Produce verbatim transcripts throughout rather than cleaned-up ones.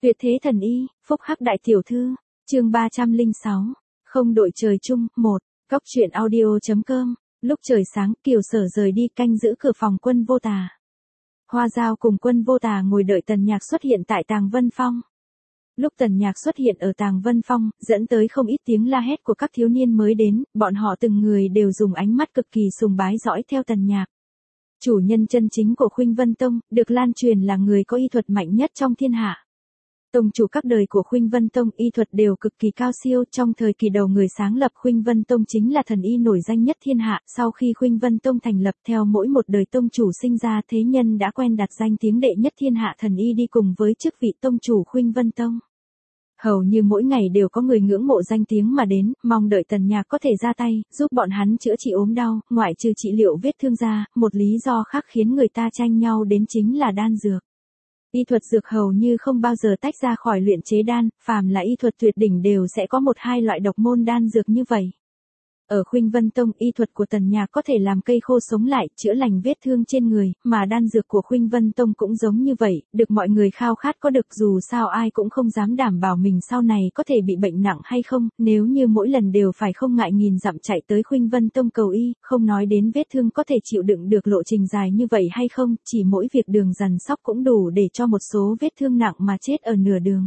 Tuyệt thế thần y, phúc hắc đại tiểu thư, chương ba trăm lẻ sáu, không đội trời chung, một, Cóc truyện audio.com, lúc trời sáng Kiều Sở rời đi canh giữ cửa phòng Quân Vô Tà. Hoa Dao cùng Quân Vô Tà ngồi đợi Tần Nhạc xuất hiện tại Tàng Vân Phong. Lúc Tần Nhạc xuất hiện ở Tàng Vân Phong, dẫn tới không ít tiếng la hét của các thiếu niên mới đến, bọn họ từng người đều dùng ánh mắt cực kỳ sùng bái dõi theo Tần Nhạc. Chủ nhân chân chính của Khuynh Vân Tông, được lan truyền là người có y thuật mạnh nhất trong thiên hạ. Tông chủ các đời của Khuynh Vân Tông y thuật đều cực kỳ cao siêu, trong thời kỳ đầu người sáng lập Khuynh Vân Tông chính là thần y nổi danh nhất thiên hạ, sau khi Khuynh Vân Tông thành lập theo mỗi một đời tông chủ sinh ra thế nhân đã quen đặt danh tiếng đệ nhất thiên hạ thần y đi cùng với chức vị tông chủ Khuynh Vân Tông. Hầu như mỗi ngày đều có người ngưỡng mộ danh tiếng mà đến, mong đợi Tần Nhạc có thể ra tay, giúp bọn hắn chữa trị ốm đau, ngoại trừ trị liệu vết thương ra, một lý do khác khiến người ta tranh nhau đến chính là đan dược. Y thuật dược hầu như không bao giờ tách ra khỏi luyện chế đan, phàm là y thuật tuyệt đỉnh đều sẽ có một hai loại độc môn đan dược như vậy. Ở Khuynh Vân Tông, y thuật của Tần Nhạc có thể làm cây khô sống lại, chữa lành vết thương trên người, mà đan dược của Khuynh Vân Tông cũng giống như vậy, được mọi người khao khát có được, dù sao ai cũng không dám đảm bảo mình sau này có thể bị bệnh nặng hay không, nếu như mỗi lần đều phải không ngại nghìn dặm chạy tới Khuynh Vân Tông cầu y, không nói đến vết thương có thể chịu đựng được lộ trình dài như vậy hay không, chỉ mỗi việc đường dằn sóc cũng đủ để cho một số vết thương nặng mà chết ở nửa đường.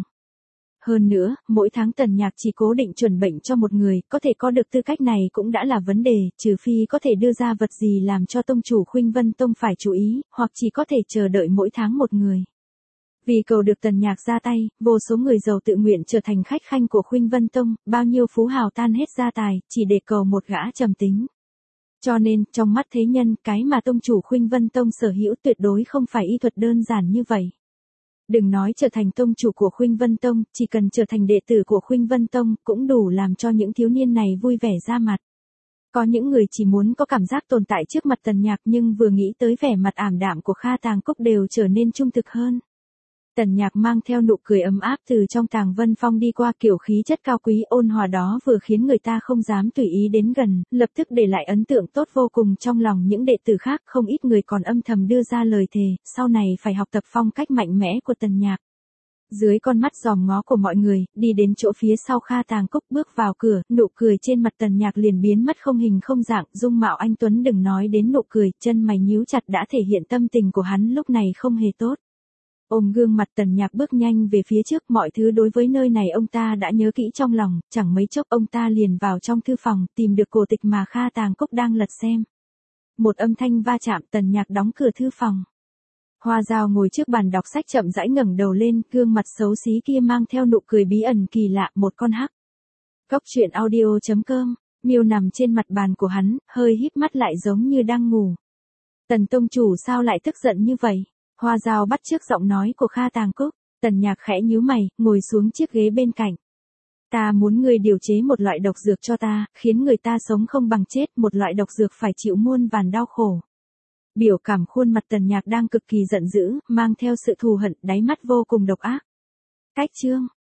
Hơn nữa, mỗi tháng Tần Nhạc chỉ cố định chuẩn bệnh cho một người, có thể có được tư cách này cũng đã là vấn đề, trừ phi có thể đưa ra vật gì làm cho tông chủ Khuynh Vân Tông phải chú ý, hoặc chỉ có thể chờ đợi mỗi tháng một người. Vì cầu được Tần Nhạc ra tay, vô số người giàu tự nguyện trở thành khách khanh của Khuynh Vân Tông, bao nhiêu phú hào tan hết gia tài, chỉ để cầu một gã trầm tính. Cho nên, trong mắt thế nhân, cái mà tông chủ Khuynh Vân Tông sở hữu tuyệt đối không phải y thuật đơn giản như vậy. Đừng nói trở thành tông chủ của Khuynh Vân Tông, chỉ cần trở thành đệ tử của Khuynh Vân Tông cũng đủ làm cho những thiếu niên này vui vẻ ra mặt. Có những người chỉ muốn có cảm giác tồn tại trước mặt Tần Nhạc nhưng vừa nghĩ tới vẻ mặt ảm đạm của Kha Tàng Cốc đều trở nên trung thực hơn. Tần Nhạc mang theo nụ cười ấm áp từ trong Tàng Vân Phong đi qua, kiểu khí chất cao quý ôn hòa đó vừa khiến người ta không dám tùy ý đến gần, lập tức để lại ấn tượng tốt vô cùng trong lòng những đệ tử khác, không ít người còn âm thầm đưa ra lời thề, sau này phải học tập phong cách mạnh mẽ của Tần Nhạc. Dưới con mắt dòm ngó của mọi người, đi đến chỗ phía sau Kha Tàng Cốc bước vào cửa, nụ cười trên mặt Tần Nhạc liền biến mất không hình không dạng, dung mạo anh tuấn đừng nói đến nụ cười, chân mày nhíu chặt đã thể hiện tâm tình của hắn lúc này không hề tốt. Ôm gương mặt Tần Nhạc bước nhanh về phía trước, mọi thứ đối với nơi này ông ta đã nhớ kỹ trong lòng, chẳng mấy chốc ông ta liền vào trong thư phòng, tìm được cổ tịch mà Kha Tàng Cốc đang lật xem. Một âm thanh va chạm, Tần Nhạc đóng cửa thư phòng. Hoa Dao ngồi trước bàn đọc sách chậm rãi ngẩng đầu lên, gương mặt xấu xí kia mang theo nụ cười bí ẩn kỳ lạ, một con hắc. Cóc truyện audio.com, miêu nằm trên mặt bàn của hắn, hơi híp mắt lại giống như đang ngủ. Tần tông chủ sao lại tức giận như vậy? Hoa Dao bắt chước giọng nói của Kha Tàng Cốc, Tần Nhạc khẽ nhíu mày, ngồi xuống chiếc ghế bên cạnh. Ta muốn ngươi điều chế một loại độc dược cho ta, khiến người ta sống không bằng chết, một loại độc dược phải chịu muôn vàn đau khổ. Biểu cảm khuôn mặt Tần Nhạc đang cực kỳ giận dữ, mang theo sự thù hận, đáy mắt vô cùng độc ác. Cách chương,